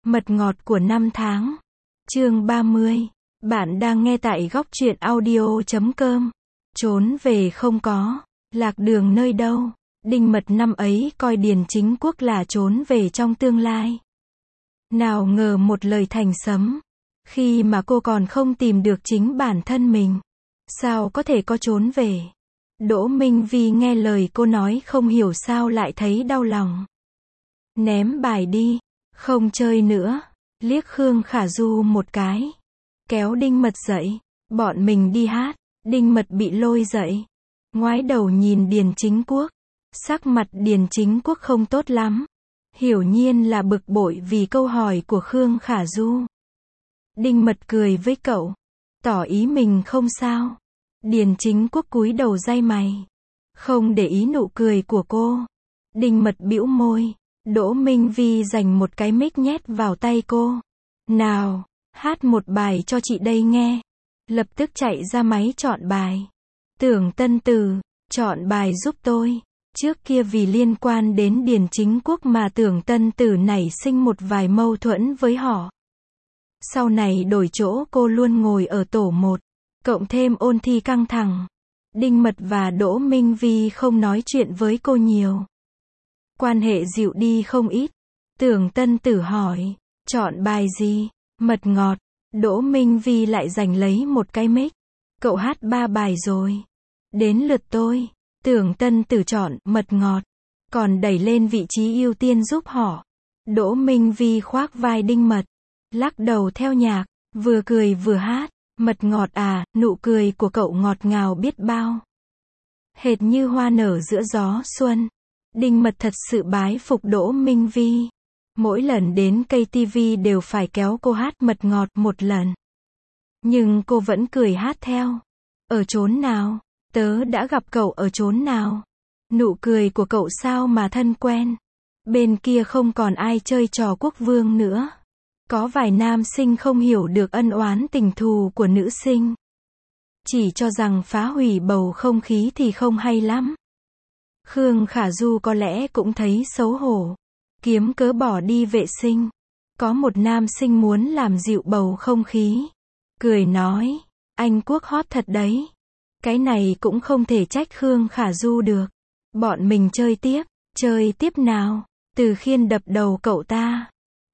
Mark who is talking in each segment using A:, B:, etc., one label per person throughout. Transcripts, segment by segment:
A: Mật ngọt của năm tháng. Chương 30. Bạn đang nghe tại góc truyện audio.com. Trốn về không có. Lạc đường nơi đâu. Đinh Mật năm ấy coi Điền Chính Quốc là trốn về trong tương lai. Nào ngờ một lời thành sấm. Khi mà cô còn không tìm được chính bản thân mình. Sao có thể có trốn về. Đỗ Minh Vi nghe lời cô nói không hiểu sao lại thấy đau lòng. Ném bài đi. Không chơi nữa. Liếc Khương Khả Du một cái. Kéo Đinh Mật dậy. Bọn mình đi hát. Đinh Mật bị lôi dậy. Ngoái đầu nhìn Điền Chính Quốc. Sắc mặt Điền Chính Quốc không tốt lắm. Hiển nhiên là bực bội vì câu hỏi của Khương Khả Du. Đinh Mật cười với cậu. Tỏ ý mình không sao. Điền Chính Quốc cúi đầu day mày. Không để ý nụ cười của cô. Đinh Mật bĩu môi. Đỗ Minh Vi dành một cái mic nhét vào tay cô. Nào, hát một bài cho chị đây nghe. Lập tức chạy ra máy chọn bài. Tưởng Tân Tử, chọn bài giúp tôi. Trước kia vì liên quan đến Điền Chính Quốc mà Tưởng Tân Tử nảy sinh một vài mâu thuẫn với họ. Sau này đổi chỗ cô luôn ngồi ở tổ 1. Cộng thêm ôn thi căng thẳng. Đinh Mật và Đỗ Minh Vi không nói chuyện với cô nhiều. Quan hệ dịu đi không ít. Tưởng Tân Tử hỏi. Chọn bài gì? Mật ngọt. Đỗ Minh Vi lại giành lấy một cái mic. Cậu hát 3 bài rồi. Đến lượt tôi. Tưởng Tân Tử chọn Mật ngọt. Còn đẩy lên vị trí ưu tiên giúp họ. Đỗ Minh Vi khoác vai Đinh Mật. Lắc đầu theo nhạc. Vừa cười vừa hát. Mật ngọt à, nụ cười của cậu ngọt ngào biết bao. Hệt như hoa nở giữa gió xuân. Đinh Mật thật sự bái phục Đỗ Minh Vi. Mỗi lần đến KTV đều phải kéo cô hát Mật ngọt một lần. Nhưng cô vẫn cười hát theo. Ở chốn nào? Tớ đã gặp cậu ở chốn nào? Nụ cười của cậu sao mà thân quen. Bên kia không còn ai chơi trò quốc vương nữa. Có vài nam sinh không hiểu được ân oán tình thù của nữ sinh. Chỉ cho rằng phá hủy bầu không khí thì không hay lắm. Khương Khả Du có lẽ cũng thấy xấu hổ. Kiếm cớ bỏ đi vệ sinh. Có một nam sinh muốn làm dịu bầu không khí. Cười nói, anh Quốc hot thật đấy. Cái này cũng không thể trách Khương Khả Du được. Bọn mình chơi tiếp nào. Từ Khiên đập đầu cậu ta.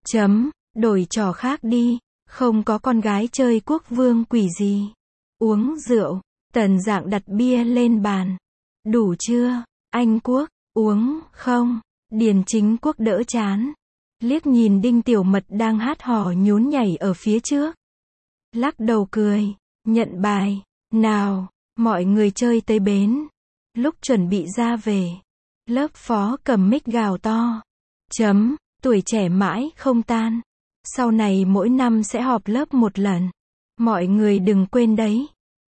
A: Đổi trò khác đi. Không có con gái chơi quốc vương quỷ gì. Uống rượu. Tần Dạng đặt bia lên bàn. Đủ chưa? Anh Quốc, uống, không? Điền Chính Quốc đỡ chán. Liếc nhìn Đinh Tiểu Mật đang hát hò nhún nhảy ở phía trước. Lắc đầu cười, nhận bài. Nào, mọi người chơi tới bến. Lúc chuẩn bị ra về. Lớp phó cầm mic gào to. Tuổi trẻ mãi không tan. Sau này mỗi năm sẽ họp lớp một lần. Mọi người đừng quên đấy.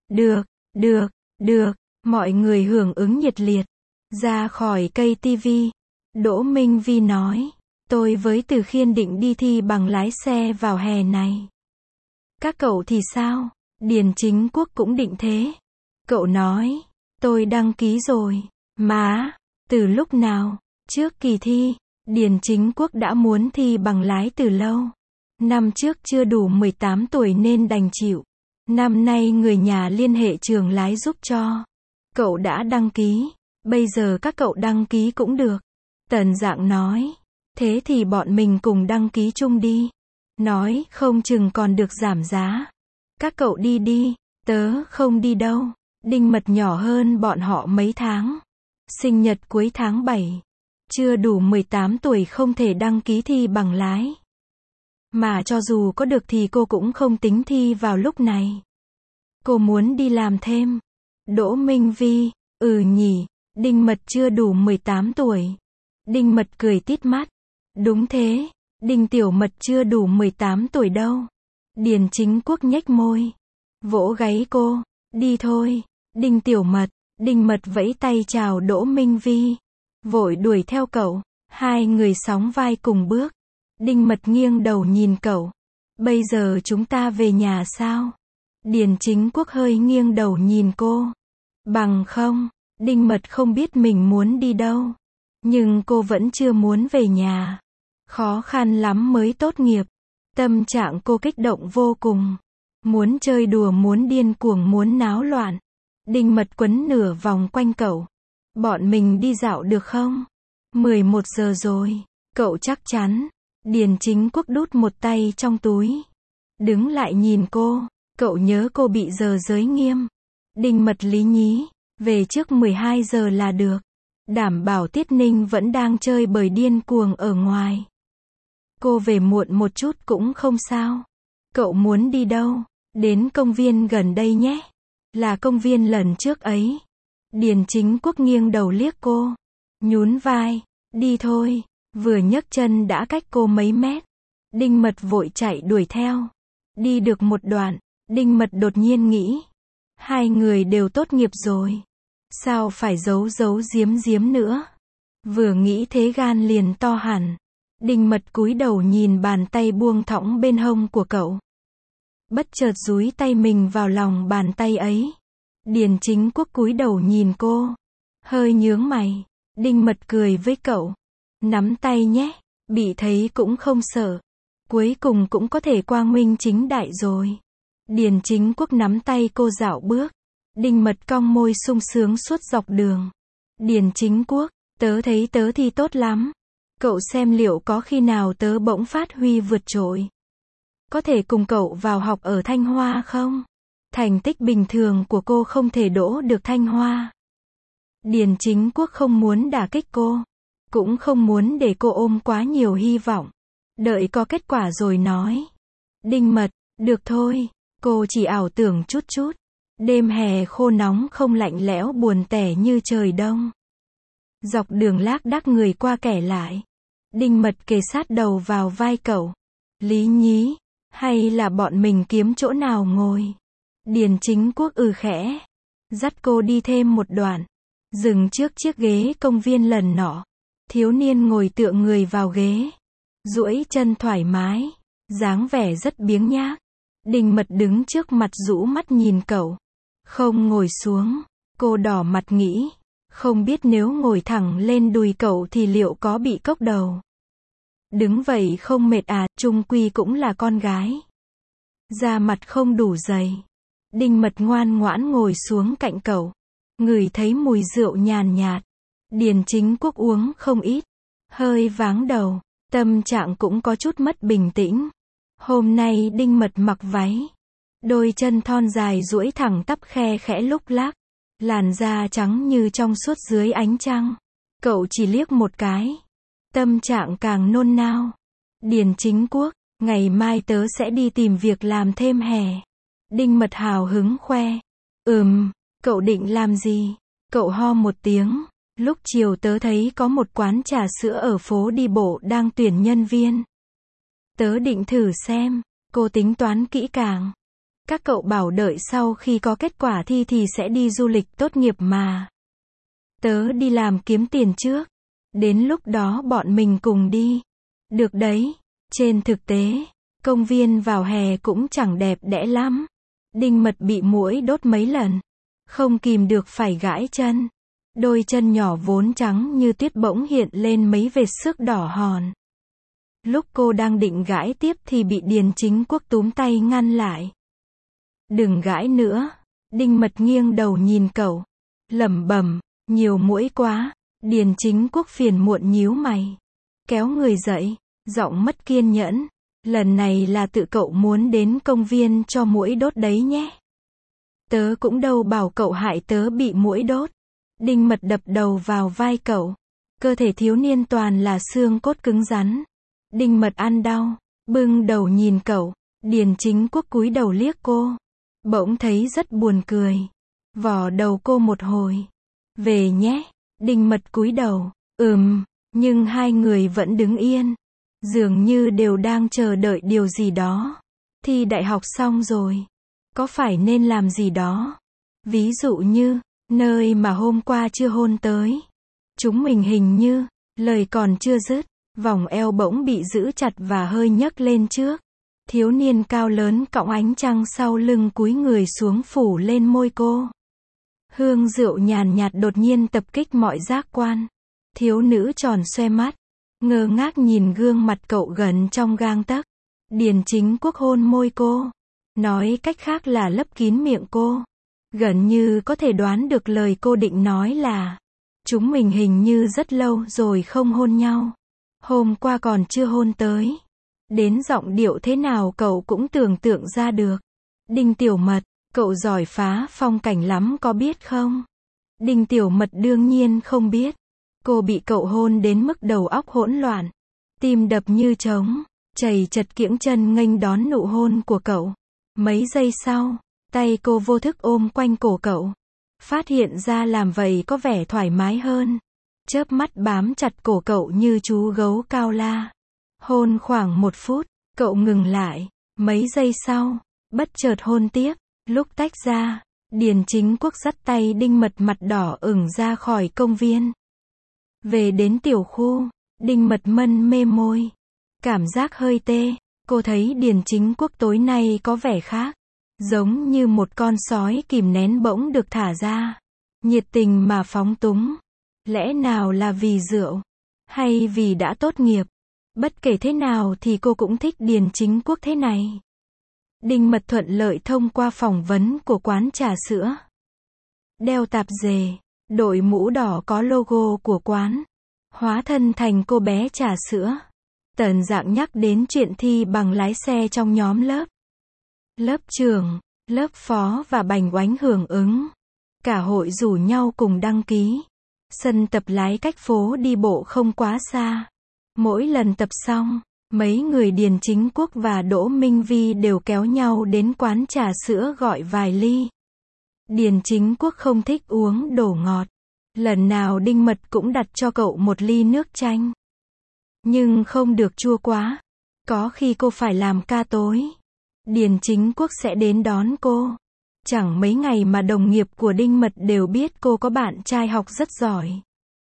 A: Được. Mọi người hưởng ứng nhiệt liệt. Ra khỏi cây KTV. Đỗ Minh Vi nói. Tôi với Từ Khiên định đi thi bằng lái xe vào hè này. Các cậu thì sao? Điền Chính Quốc cũng định thế. Cậu nói. Tôi đăng ký rồi. Má, từ lúc nào? Trước kỳ thi, Điền Chính Quốc đã muốn thi bằng lái từ lâu. Năm trước chưa đủ 18 tuổi nên đành chịu. Năm nay người nhà liên hệ trường lái giúp cho. Cậu đã đăng ký. Bây giờ các cậu đăng ký cũng được. Tần Dạng nói. Thế thì bọn mình cùng đăng ký chung đi. Nói không chừng còn được giảm giá. Các cậu đi. Tớ không đi đâu. Đinh Mật nhỏ hơn bọn họ mấy tháng. Sinh nhật cuối tháng 7. Chưa đủ 18 tuổi không thể đăng ký thi bằng lái. Mà cho dù có được thì cô cũng không tính thi vào lúc này. Cô muốn đi làm thêm. Đỗ Minh Vi. Nhỉ. Đinh Mật chưa đủ 18 tuổi. Đinh Mật cười tít mắt. Đúng thế. Đinh Tiểu Mật chưa đủ 18 tuổi đâu. Điền Chính Quốc nhếch môi. Vỗ gáy cô. Đi thôi. Đinh Tiểu Mật. Đinh Mật vẫy tay chào Đỗ Minh Vi. Vội đuổi theo cậu. Hai người sóng vai cùng bước. Đinh Mật nghiêng đầu nhìn cậu. Bây giờ chúng ta về nhà sao? Điền Chính Quốc hơi nghiêng đầu nhìn cô. Bằng không. Đinh Mật không biết mình muốn đi đâu. Nhưng cô vẫn chưa muốn về nhà. Khó khăn lắm mới tốt nghiệp. Tâm trạng cô kích động vô cùng. Muốn chơi đùa, muốn điên cuồng, muốn náo loạn. Đinh Mật quấn nửa vòng quanh cậu. Bọn mình đi dạo được không? 11 giờ rồi. Cậu chắc chắn. Điền Chính Quốc đút một tay trong túi. Đứng lại nhìn cô. Cậu nhớ cô bị giờ giới nghiêm. Đinh Mật lý nhí. Về trước 12 giờ là được. Đảm bảo Tiết Ninh vẫn đang chơi bời điên cuồng ở ngoài. Cô về muộn một chút cũng không sao. Cậu muốn đi đâu? Đến công viên gần đây nhé. Là công viên lần trước ấy. Điền Chính Quốc nghiêng đầu liếc cô. Nhún vai. Đi thôi. Vừa nhấc chân đã cách cô mấy mét. Đinh Mật vội chạy đuổi theo. Đi được một đoạn, Đinh Mật đột nhiên nghĩ. Hai người đều tốt nghiệp rồi. Sao phải giấu giấu giếm giếm nữa? Vừa nghĩ thế gan liền to hẳn. Đinh Mật cúi đầu nhìn bàn tay buông thõng bên hông của cậu. Bất chợt dúi tay mình vào lòng bàn tay ấy. Điền Chính Quốc cúi đầu nhìn cô. Hơi nhướng mày. Đinh Mật cười với cậu. Nắm tay nhé. Bị thấy cũng không sợ. Cuối cùng cũng có thể quang minh chính đại rồi. Điền Chính Quốc nắm tay cô dạo bước. Đinh Mật cong môi sung sướng suốt dọc đường. Điền Chính Quốc, tớ thấy tớ thi tốt lắm. Cậu xem liệu có khi nào tớ bỗng phát huy vượt trội. Có thể cùng cậu vào học ở Thanh Hoa không? Thành tích bình thường của cô không thể đỗ được Thanh Hoa. Điền Chính Quốc không muốn đả kích cô. Cũng không muốn để cô ôm quá nhiều hy vọng. Đợi có kết quả rồi nói. Đinh Mật, được thôi. Cô chỉ ảo tưởng chút chút. Đêm hè khô nóng không lạnh lẽo buồn tẻ như trời đông. Dọc đường lác đác người qua kẻ lại. Đinh Mật kề sát đầu vào vai cậu. Lý nhí. Hay là bọn mình kiếm chỗ nào ngồi? Điền Chính Quốc khẽ. Dắt cô đi thêm một đoạn. Dừng trước chiếc ghế công viên lần nọ. Thiếu niên ngồi tựa người vào ghế. Duỗi chân thoải mái. Dáng vẻ rất biếng nhác. Đinh Mật đứng trước mặt rũ mắt nhìn cậu. Không ngồi xuống. Cô đỏ mặt nghĩ. Không biết nếu ngồi thẳng lên đùi cậu thì liệu có bị cốc đầu. Đứng vậy không mệt à, chung quy cũng là con gái. Da mặt không đủ dày. Đinh Mật ngoan ngoãn ngồi xuống cạnh cậu. Ngửi thấy mùi rượu nhàn nhạt. Điền Chính Quốc uống không ít. Hơi váng đầu. Tâm trạng cũng có chút mất bình tĩnh. Hôm nay Đinh Mật mặc váy. Đôi chân thon dài duỗi thẳng tắp khe khẽ lúc lác. Làn da trắng như trong suốt dưới ánh trăng. Cậu chỉ liếc một cái. Tâm trạng càng nôn nao. Điền Chính Quốc, ngày mai tớ sẽ đi tìm việc làm thêm hè. Đinh Mật hào hứng khoe. Cậu định làm gì? Cậu ho một tiếng. Lúc chiều tớ thấy có một quán trà sữa ở phố đi bộ đang tuyển nhân viên. Tớ định thử xem. Cô tính toán kỹ càng. Các cậu bảo đợi sau khi có kết quả thi thì sẽ đi du lịch tốt nghiệp mà. Tớ đi làm kiếm tiền trước. Đến lúc đó bọn mình cùng đi. Được đấy. Trên thực tế, công viên vào hè cũng chẳng đẹp đẽ lắm. Đinh Mật bị muỗi đốt mấy lần. Không kìm được phải gãi chân. Đôi chân nhỏ vốn trắng như tuyết bỗng hiện lên mấy vệt xước đỏ hòn. Lúc cô đang định gãi tiếp thì bị Điền Chính Quốc túm tay ngăn lại. Đừng gãi nữa. Đinh Mật nghiêng đầu nhìn cậu. Lẩm bẩm, nhiều muỗi quá. Điền Chính Quốc phiền muộn nhíu mày. Kéo người dậy, giọng mất kiên nhẫn. Lần này là tự cậu muốn đến công viên cho muỗi đốt đấy nhé. Tớ cũng đâu bảo cậu hại tớ bị muỗi đốt. Đinh Mật đập đầu vào vai cậu. Cơ thể thiếu niên toàn là xương cốt cứng rắn. Đinh Mật ăn đau, bưng đầu nhìn cậu. Điền Chính Quốc cúi đầu liếc cô. Bỗng thấy rất buồn cười. Vò đầu cô một hồi. Về nhé. Đinh Mật cúi đầu. Nhưng hai người vẫn đứng yên. Dường như đều đang chờ đợi điều gì đó. Thi đại học xong rồi. Có phải nên làm gì đó? Ví dụ như, nơi mà hôm qua chưa hôn tới. Chúng mình hình như, lời còn chưa dứt. Vòng eo bỗng bị giữ chặt và hơi nhấc lên trước. Thiếu niên cao lớn cõng ánh trăng sau lưng cúi người xuống phủ lên môi cô. Hương rượu nhàn nhạt đột nhiên tập kích mọi giác quan. Thiếu nữ tròn xoe mắt, ngơ ngác nhìn gương mặt cậu gần trong gang tấc. Điền Chính Quốc hôn môi cô. Nói cách khác là lấp kín miệng cô. Gần như có thể đoán được lời cô định nói là chúng mình hình như rất lâu rồi không hôn nhau. Hôm qua còn chưa hôn tới. Đến giọng điệu thế nào cậu cũng tưởng tượng ra được. Đinh Tiểu Mật, cậu giỏi phá phong cảnh lắm có biết không? Đinh Tiểu Mật đương nhiên không biết. Cô bị cậu hôn đến mức đầu óc hỗn loạn. Tim đập như trống. Chầy chật kiễng chân nghênh đón nụ hôn của cậu. Mấy giây sau, tay cô vô thức ôm quanh cổ cậu. Phát hiện ra làm vậy có vẻ thoải mái hơn. Chớp mắt bám chặt cổ cậu như chú gấu cao la. Hôn khoảng 1 phút, cậu ngừng lại. Mấy giây sau, bất chợt hôn tiếp. Lúc tách ra, Điền Chính Quốc dắt tay Đinh Mật mặt đỏ ửng ra khỏi công viên. Về đến tiểu khu, Đinh Mật mân mê môi. Cảm giác hơi tê. Cô thấy Điền Chính Quốc tối nay có vẻ khác. Giống như một con sói kìm nén bỗng được thả ra. Nhiệt tình mà phóng túng. Lẽ nào là vì rượu? Hay vì đã tốt nghiệp? Bất kể thế nào thì cô cũng thích Điền Chính Quốc thế này. Đinh Mật thuận lợi thông qua phỏng vấn của quán trà sữa. Đeo tạp dề, đội mũ đỏ có logo của quán. Hóa thân thành cô bé trà sữa. Tần Dạng nhắc đến chuyện thi bằng lái xe trong nhóm lớp. Lớp trưởng, lớp phó và Bành Oánh hưởng ứng. Cả hội rủ nhau cùng đăng ký. Sân tập lái cách phố đi bộ không quá xa. Mỗi lần tập xong, mấy người Điền Chính Quốc và Đỗ Minh Vi đều kéo nhau đến quán trà sữa gọi vài ly. Điền Chính Quốc không thích uống đồ ngọt. Lần nào Đinh Mật cũng đặt cho cậu một ly nước chanh. Nhưng không được chua quá. Có khi cô phải làm ca tối. Điền Chính Quốc sẽ đến đón cô. Chẳng mấy ngày mà đồng nghiệp của Đinh Mật đều biết cô có bạn trai học rất giỏi.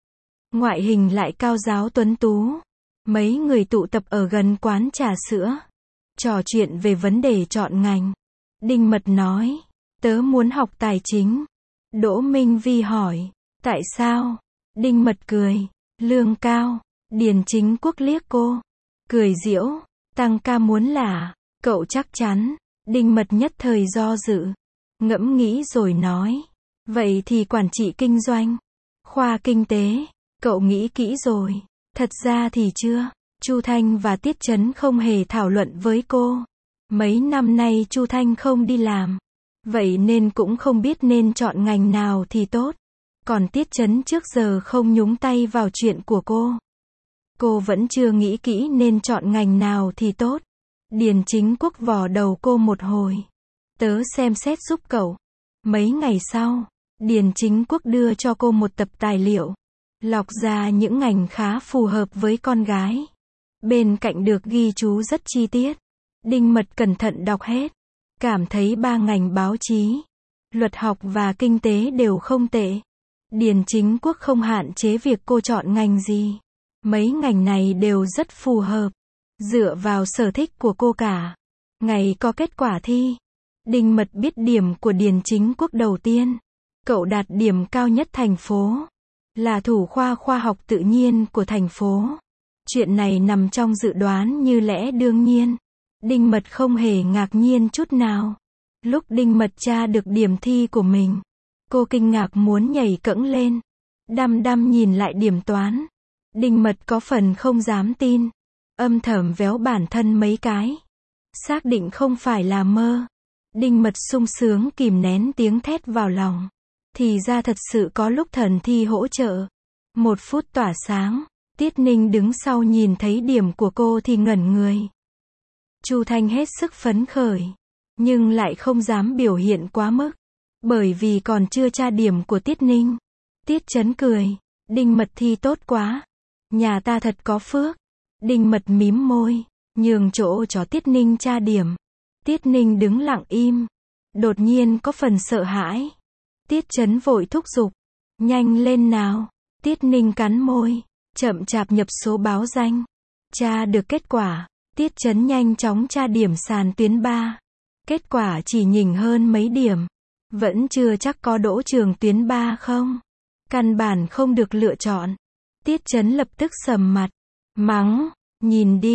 A: Ngoại hình lại cao ráo tuấn tú. Mấy người tụ tập ở gần quán trà sữa. Trò chuyện về vấn đề chọn ngành. Đinh Mật nói, tớ muốn học tài chính. Đỗ Minh Vi hỏi, tại sao? Đinh Mật cười, lương cao. Điền Chính Quốc liếc cô. Cười giễu, tăng ca muốn là, cậu chắc chắn. Đinh Mật nhất thời do dự. Ngẫm nghĩ rồi nói, vậy thì quản trị kinh doanh. Khoa kinh tế, cậu nghĩ kỹ rồi. Thật ra thì chưa. Chu Thanh và Tiết Chấn không hề thảo luận với cô. Mấy năm nay Chu Thanh không đi làm. Vậy nên cũng không biết nên chọn ngành nào thì tốt. Còn Tiết Chấn trước giờ không nhúng tay vào chuyện của cô. Cô vẫn chưa nghĩ kỹ nên chọn ngành nào thì tốt. Điền Chính Quốc vò đầu cô một hồi. Tớ xem xét giúp cậu. Mấy ngày sau, Điền Chính Quốc đưa cho cô một tập tài liệu. Lọc ra những ngành khá phù hợp với con gái. Bên cạnh được ghi chú rất chi tiết. Đinh Mật cẩn thận đọc hết. Cảm thấy 3 ngành báo chí, luật học và kinh tế đều không tệ. Điền Chính Quốc không hạn chế việc cô chọn ngành gì. Mấy ngành này đều rất phù hợp. Dựa vào sở thích của cô cả. Ngày có kết quả thi. Đinh Mật biết điểm của Điền Chính Quốc đầu tiên. Cậu đạt điểm cao nhất thành phố. Là thủ khoa khoa học tự nhiên của thành phố. Chuyện này nằm trong dự đoán như lẽ đương nhiên. Đinh Mật không hề ngạc nhiên chút nào. Lúc Đinh Mật tra được điểm thi của mình, cô kinh ngạc muốn nhảy cẫng lên. Đăm đăm nhìn lại điểm toán. Đinh Mật có phần không dám tin. Âm thầm véo bản thân mấy cái. Xác định không phải là mơ. Đinh Mật sung sướng kìm nén tiếng thét vào lòng. Thì ra thật sự có lúc thần thi hỗ trợ. 1 phút tỏa sáng. Tiết Ninh đứng sau nhìn thấy điểm của cô thì ngẩn người. Chu Thanh hết sức phấn khởi. Nhưng lại không dám biểu hiện quá mức. Bởi vì còn chưa tra điểm của Tiết Ninh. Tiết Chấn cười. Đinh Mật thi tốt quá. Nhà ta thật có phước. Đinh Mật mím môi. Nhường chỗ cho Tiết Ninh tra điểm. Tiết Ninh đứng lặng im. Đột nhiên có phần sợ hãi. Tiết Chấn vội thúc giục. Nhanh lên nào. Tiết Ninh cắn môi. Chậm chạp nhập số báo danh. Tra được kết quả. Tiết Chấn nhanh chóng tra điểm sàn tuyến 3. Kết quả chỉ nhỉnh hơn mấy điểm. Vẫn chưa chắc có đỗ trường tuyến 3 không. Căn bản không được lựa chọn. Tiết Chấn lập tức sầm mặt. Mắng. Nhìn đi.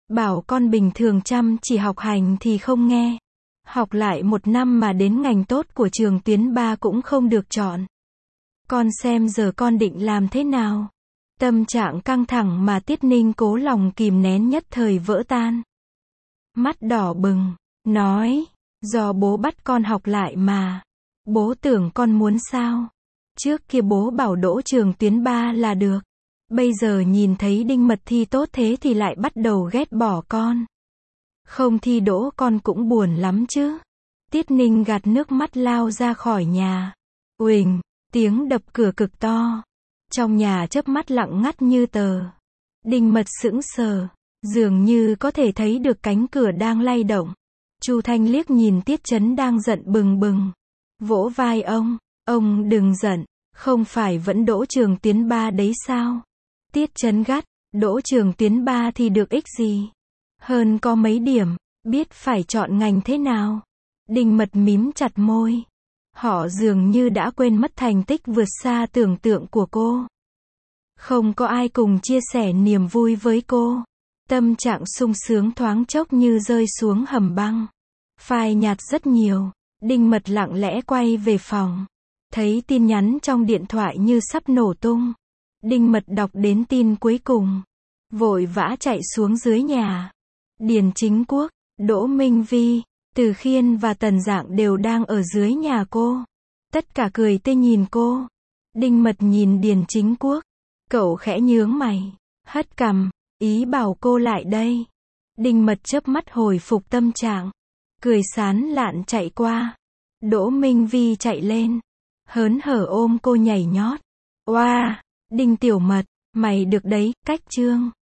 A: Bảo con bình thường chăm chỉ học hành thì không nghe. Học lại 1 năm mà đến ngành tốt của trường tuyến 3 cũng không được chọn. Con xem giờ con định làm thế nào? Tâm trạng căng thẳng mà Tiết Ninh cố lòng kìm nén nhất thời vỡ tan. Mắt đỏ bừng, nói, do bố bắt con học lại mà. Bố tưởng con muốn sao? Trước kia bố bảo đỗ trường tuyến 3 là được. Bây giờ nhìn thấy Đinh Mật thi tốt thế thì lại bắt đầu ghét bỏ con. Không thi đỗ con cũng buồn lắm chứ. Tiết Ninh gạt nước mắt lao ra khỏi nhà. Uỳnh, tiếng đập cửa cực to. Trong nhà chớp mắt lặng ngắt như tờ. Đinh Mật sững sờ, dường như có thể thấy được cánh cửa đang lay động. Chu Thanh liếc nhìn Tiết Chấn đang giận bừng bừng. Vỗ vai ông đừng giận, không phải vẫn đỗ trường tuyến 3 đấy sao? Tiết Chấn gắt, đỗ trường tuyến 3 thì được ích gì? Hơn có mấy điểm, biết phải chọn ngành thế nào? Đinh Mật mím chặt môi. Họ dường như đã quên mất thành tích vượt xa tưởng tượng của cô. Không có ai cùng chia sẻ niềm vui với cô. Tâm trạng sung sướng thoáng chốc như rơi xuống hầm băng. Phai nhạt rất nhiều. Đinh Mật lặng lẽ quay về phòng. Thấy tin nhắn trong điện thoại như sắp nổ tung. Đinh Mật đọc đến tin cuối cùng. Vội vã chạy xuống dưới nhà. Điền Chính Quốc, Đỗ Minh Vi, Từ Khiên và Tần Dạng đều đang ở dưới nhà cô. Tất cả cười tươi nhìn cô. Đinh Mật nhìn Điền Chính Quốc. Cậu khẽ nhướng mày, hất cằm, ý bảo cô lại đây. Đinh Mật chớp mắt hồi phục tâm trạng. Cười sán lạn chạy qua. Đỗ Minh Vi chạy lên. Hớn hở ôm cô nhảy nhót. Oa, Đinh Tiểu Mật, mày được đấy, cách chương.